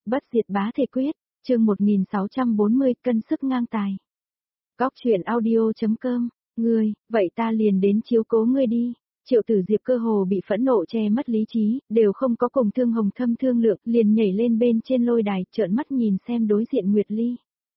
Bất diệt bá thể quyết, chương 1640, cân sức ngang tài. Góc truyện audio.com, ngươi, vậy ta liền đến chiếu cố ngươi đi. Triệu Tử Diệp cơ hồ bị phẫn nộ che mất lý trí, đều không có cùng Thương Hồng Thâm thương lượng, liền nhảy lên bên trên lôi đài, trợn mắt nhìn xem đối diện Nguyệt Ly.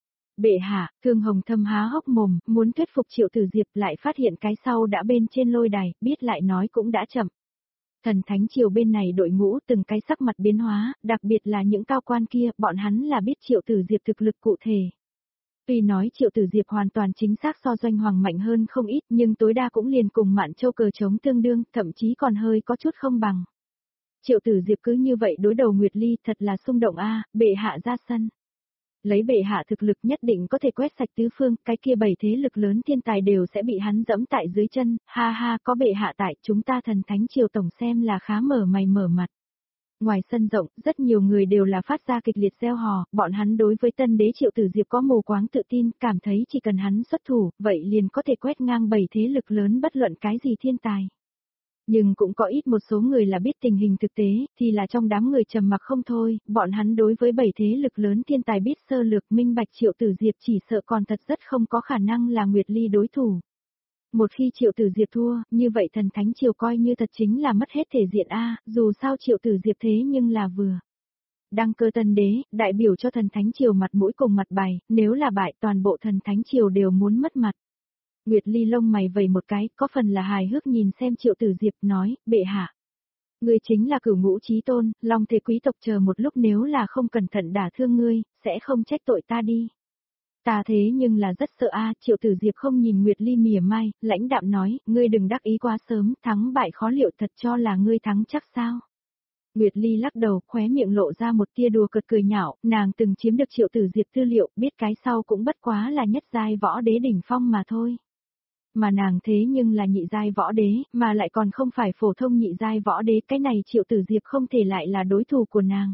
Bệ hạ, Thương Hồng Thâm há hốc mồm, muốn thuyết phục Triệu Tử Diệp, lại phát hiện cái sau đã bên trên lôi đài, biết lại nói cũng đã chậm. Thần Thánh Triều bên này đội ngũ từng cái sắc mặt biến hóa, đặc biệt là những cao quan kia, bọn hắn là biết Triệu Tử Diệp thực lực cụ thể. Tuy nói Triệu Tử Diệp hoàn toàn chính xác so Doanh Hoàng mạnh hơn không ít, nhưng tối đa cũng liền cùng Mạn Châu cờ chống tương đương, thậm chí còn hơi có chút không bằng. Triệu Tử Diệp cứ như vậy đối đầu Nguyệt Ly, thật là xung động a, bệ hạ ra sân. Lấy bệ hạ thực lực nhất định có thể quét sạch tứ phương, cái kia 7 thế lực lớn thiên tài đều sẽ bị hắn dẫm tại dưới chân, ha ha, có bệ hạ tại, chúng ta Thần Thánh Triều tổng xem là khá mở mày mở mặt. Ngoài sân rộng, rất nhiều người đều là phát ra kịch liệt reo hò, bọn hắn đối với tân đế Triệu Tử Diệp có mù quáng tự tin, cảm thấy chỉ cần hắn xuất thủ, vậy liền có thể quét ngang 7 thế lực lớn bất luận cái gì thiên tài. Nhưng cũng có ít một số người là biết tình hình thực tế, thì là trong đám người trầm mặc không thôi, bọn hắn đối với 7 thế lực lớn thiên tài biết sơ lược minh bạch Triệu Tử Diệp chỉ sợ còn thật rất không có khả năng là Nguyệt Ly đối thủ. Một khi Triệu Tử Diệp thua, như vậy Thần Thánh Triều coi như thật chính là mất hết thể diện a, dù sao Triệu Tử Diệp thế nhưng là vừa. Đăng cơ tân đế, đại biểu cho Thần Thánh Triều mặt mũi cùng mặt bài, nếu là bại toàn bộ Thần Thánh Triều đều muốn mất mặt. Nguyệt Ly lông mày vẩy một cái, có phần là hài hước nhìn xem Triệu Tử Diệp nói, bệ hạ. Ngươi chính là cửu ngũ chí tôn, Long Thế quý tộc chờ một lúc nếu là không cẩn thận đả thương ngươi, sẽ không trách tội ta đi. Ta thế nhưng là rất sợ a, Triệu Tử Diệp không nhìn Nguyệt Ly mỉa mai, lãnh đạm nói, ngươi đừng đắc ý quá sớm, thắng bại khó liệu thật cho là ngươi thắng chắc sao. Nguyệt Ly lắc đầu, khóe miệng lộ ra một tia đùa cợt cười nhạo, nàng từng chiếm được Triệu Tử Diệp tư liệu, biết cái sau cũng bất quá là nhất giai võ đế đỉnh phong mà thôi. Mà nàng thế nhưng là nhị giai võ đế, mà lại còn không phải phổ thông nhị giai võ đế, cái này Triệu Tử Diệp không thể lại là đối thủ của nàng.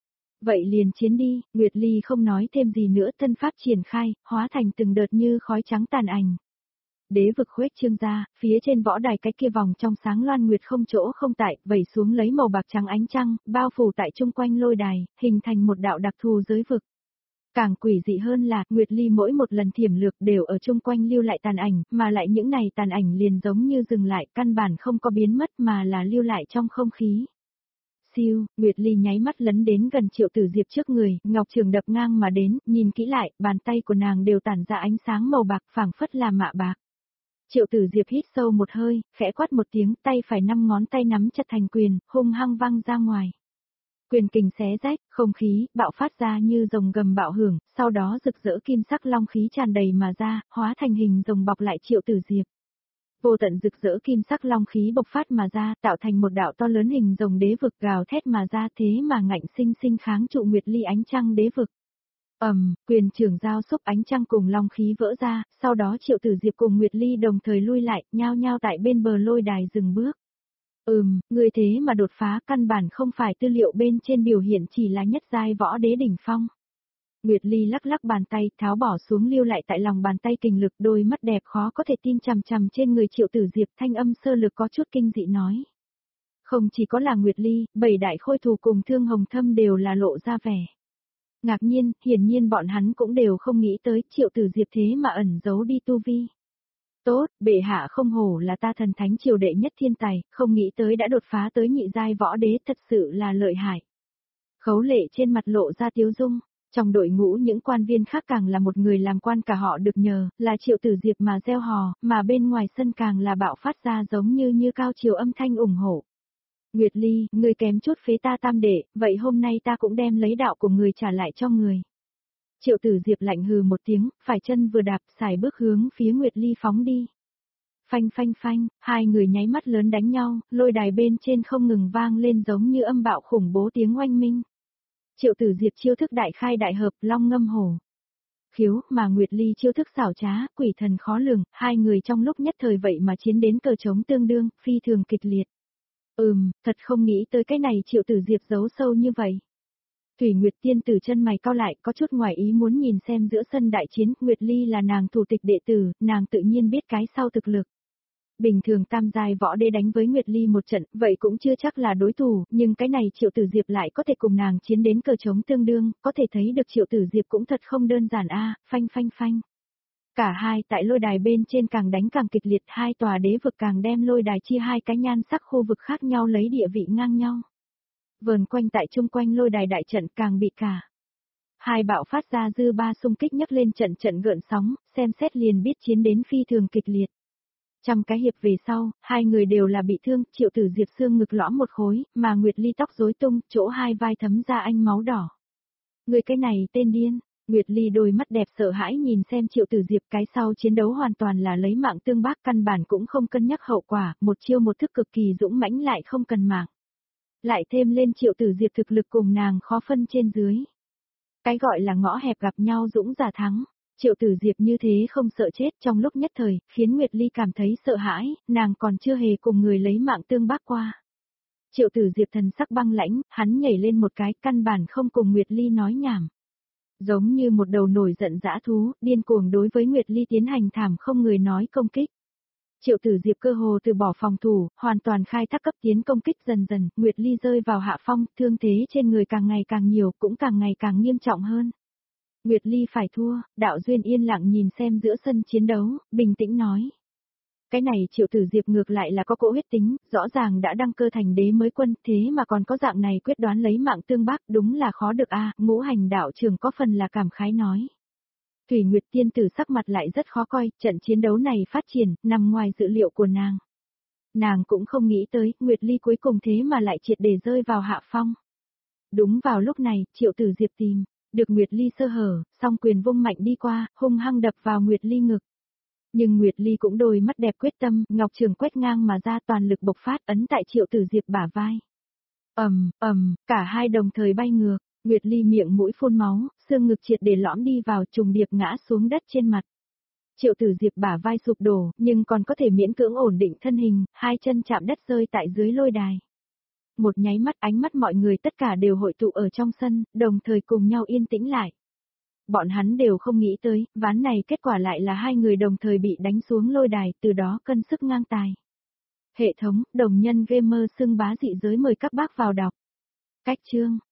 Vậy liền chiến đi, Nguyệt Ly không nói thêm gì nữa, thân pháp triển khai, hóa thành từng đợt như khói trắng tàn ảnh. Đế vực khuếch trương ra, phía trên võ đài cái kia vòng trong sáng loan nguyệt không chỗ không tại, vẩy xuống lấy màu bạc trắng ánh trăng, bao phủ tại chung quanh lôi đài, hình thành một đạo đặc thù giới vực. Càng quỷ dị hơn là, Nguyệt Ly mỗi một lần thiểm lược đều ở chung quanh lưu lại tàn ảnh, mà lại những này tàn ảnh liền giống như dừng lại, căn bản không có biến mất mà là lưu lại trong không khí. Siêu, Nguyệt Ly nháy mắt lấn đến gần Triệu Tử Diệp trước người, ngọc trường đập ngang mà đến, nhìn kỹ lại, bàn tay của nàng đều tản ra ánh sáng màu bạc phảng phất là mạ bạc. Triệu Tử Diệp hít sâu một hơi, khẽ quát một tiếng, tay phải 5 ngón tay nắm chặt thành quyền, hung hăng văng ra ngoài. Quyền kình xé rách, không khí, bạo phát ra như rồng gầm bạo hưởng, sau đó rực rỡ kim sắc long khí tràn đầy mà ra, hóa thành hình rồng bọc lại Triệu Tử Diệp. Vô tận rực rỡ kim sắc long khí bộc phát mà ra, tạo thành một đạo to lớn hình rồng đế vực gào thét mà ra, thế mà ngạnh sinh sinh kháng trụ Nguyệt Ly ánh trăng đế vực. Quyền trưởng giao xúc ánh trăng cùng long khí vỡ ra, sau đó Triệu Tử Diệp cùng Nguyệt Ly đồng thời lui lại, nhao nhao tại bên bờ lôi đài dừng bước. Người thế mà đột phá, căn bản không phải tư liệu bên trên biểu hiện chỉ là nhất giai võ đế đỉnh phong. Nguyệt Ly lắc lắc bàn tay, tháo bỏ xuống lưu lại tại lòng bàn tay kình lực, đôi mắt đẹp khó có thể tin chằm chằm trên người Triệu Tử Diệp, thanh âm sơ lược có chút kinh dị nói. Không chỉ có là Nguyệt Ly, 7 đại khôi thủ cùng Thương Hồng Thâm đều là lộ ra vẻ ngạc nhiên, hiển nhiên bọn hắn cũng đều không nghĩ tới Triệu Tử Diệp thế mà ẩn giấu đi tu vi. Tốt, bệ hạ không hổ là ta Thần Thánh Triều đệ nhất thiên tài, không nghĩ tới đã đột phá tới nhị giai võ đế, thật sự là lợi hại. Khấu Lệ trên mặt lộ ra tiếu dung, trong đội ngũ những quan viên khác càng là một người làm quan cả họ được nhờ, là Triệu Tử Diệp mà reo hò, mà bên ngoài sân càng là bạo phát ra giống như cao chiều âm thanh ủng hộ. Nguyệt Ly, người kém chút phế ta tam đệ, vậy hôm nay ta cũng đem lấy đạo của người trả lại cho người. Triệu Tử Diệp lạnh hừ một tiếng, phải chân vừa đạp, xài bước hướng phía Nguyệt Ly phóng đi. Phanh phanh phanh, hai người nháy mắt lớn đánh nhau, lôi đài bên trên không ngừng vang lên giống như âm bạo khủng bố tiếng oanh minh. Triệu Tử Diệp chiêu thức đại khai đại hợp, long ngâm hổ khiếu, mà Nguyệt Ly chiêu thức xảo trá, quỷ thần khó lường, hai người trong lúc nhất thời vậy mà chiến đến cờ trống tương đương, phi thường kịch liệt. Thật không nghĩ tới cái này Triệu Tử Diệp giấu sâu như vậy. Thủy Nguyệt tiên tử chân mày cau lại, có chút ngoài ý muốn nhìn xem giữa sân đại chiến, Nguyệt Ly là nàng thủ tịch đệ tử, nàng tự nhiên biết cái sau thực lực. Bình thường tam giai võ đế đánh với Nguyệt Ly một trận, vậy cũng chưa chắc là đối thủ, nhưng cái này Triệu Tử Diệp lại có thể cùng nàng chiến đến cờ trống tương đương, có thể thấy được Triệu Tử Diệp cũng thật không đơn giản a, phanh phanh phanh. Cả hai tại lôi đài bên trên càng đánh càng kịch liệt, hai tòa đế vực càng đem lôi đài chia hai cái nhan sắc khu vực khác nhau lấy địa vị ngang nhau. Vờn quanh tại chung quanh lôi đài đại trận càng bị cả. Hai bạo phát ra dư ba xung kích nhấc lên trận trận gợn sóng, xem xét liền biết chiến đến phi thường kịch liệt. Trăm cái hiệp về sau, hai người đều là bị thương, Triệu Tử Diệp xương ngực lõm một khối, mà Nguyệt Ly tóc rối tung, chỗ hai vai thấm ra anh máu đỏ. Người cái này tên điên, Nguyệt Ly đôi mắt đẹp sợ hãi nhìn xem Triệu Tử Diệp, cái sau chiến đấu hoàn toàn là lấy mạng tương bác, căn bản cũng không cân nhắc hậu quả, một chiêu một thức cực kỳ dũng mãnh lại không cần mạng. Lại thêm lên Triệu Tử Diệp thực lực cùng nàng khó phân trên dưới. Cái gọi là ngõ hẹp gặp nhau dũng giả thắng. Triệu Tử Diệp như thế không sợ chết trong lúc nhất thời, khiến Nguyệt Ly cảm thấy sợ hãi, nàng còn chưa hề cùng người lấy mạng tương bác qua. Triệu Tử Diệp thần sắc băng lãnh, hắn nhảy lên một cái, căn bản không cùng Nguyệt Ly nói nhảm. Giống như một đầu nổi giận dã thú, điên cuồng đối với Nguyệt Ly tiến hành thảm không người nói công kích. Triệu Tử Diệp cơ hồ từ bỏ phòng thủ, hoàn toàn khai thác cấp tiến công kích dần dần, Nguyệt Ly rơi vào hạ phong, thương thế trên người càng ngày càng nhiều, cũng càng ngày càng nghiêm trọng hơn. Nguyệt Ly phải thua, Đạo Duyên yên lặng nhìn xem giữa sân chiến đấu, bình tĩnh nói. Cái này Triệu Tử Diệp ngược lại là có cỗ huyết tính, rõ ràng đã đăng cơ thành đế mới quân, thế mà còn có dạng này quyết đoán lấy mạng tương bác, đúng là khó được a. Ngũ Hành đạo trưởng có phần là cảm khái nói. Thủy Nguyệt tiên tử sắc mặt lại rất khó coi, trận chiến đấu này phát triển, nằm ngoài dự liệu của nàng. Nàng cũng không nghĩ tới, Nguyệt Ly cuối cùng thế mà lại triệt để rơi vào hạ phong. Đúng vào lúc này, Triệu Tử Diệp tìm được Nguyệt Ly sơ hở, song quyền vung mạnh đi qua, hung hăng đập vào Nguyệt Ly ngực. Nhưng Nguyệt Ly cũng đôi mắt đẹp quyết tâm, ngọc trường quét ngang mà ra, toàn lực bộc phát ấn tại Triệu Tử Diệp bả vai. Cả hai đồng thời bay ngược, Nguyệt Ly miệng mũi phun máu, xương ngực triệt để lõm đi vào, trùng điệp ngã xuống đất trên mặt. Triệu Tử Diệp bả vai sụp đổ, nhưng còn có thể miễn cưỡng ổn định thân hình, hai chân chạm đất rơi tại dưới lôi đài. Một nháy mắt, ánh mắt mọi người tất cả đều hội tụ ở trong sân, đồng thời cùng nhau yên tĩnh lại. Bọn hắn đều không nghĩ tới, ván này kết quả lại là hai người đồng thời bị đánh xuống lôi đài, từ đó cân sức ngang tài. Hệ thống, đồng nhân gamer xưng bá dị giới mời các bác vào đọc. Cách chương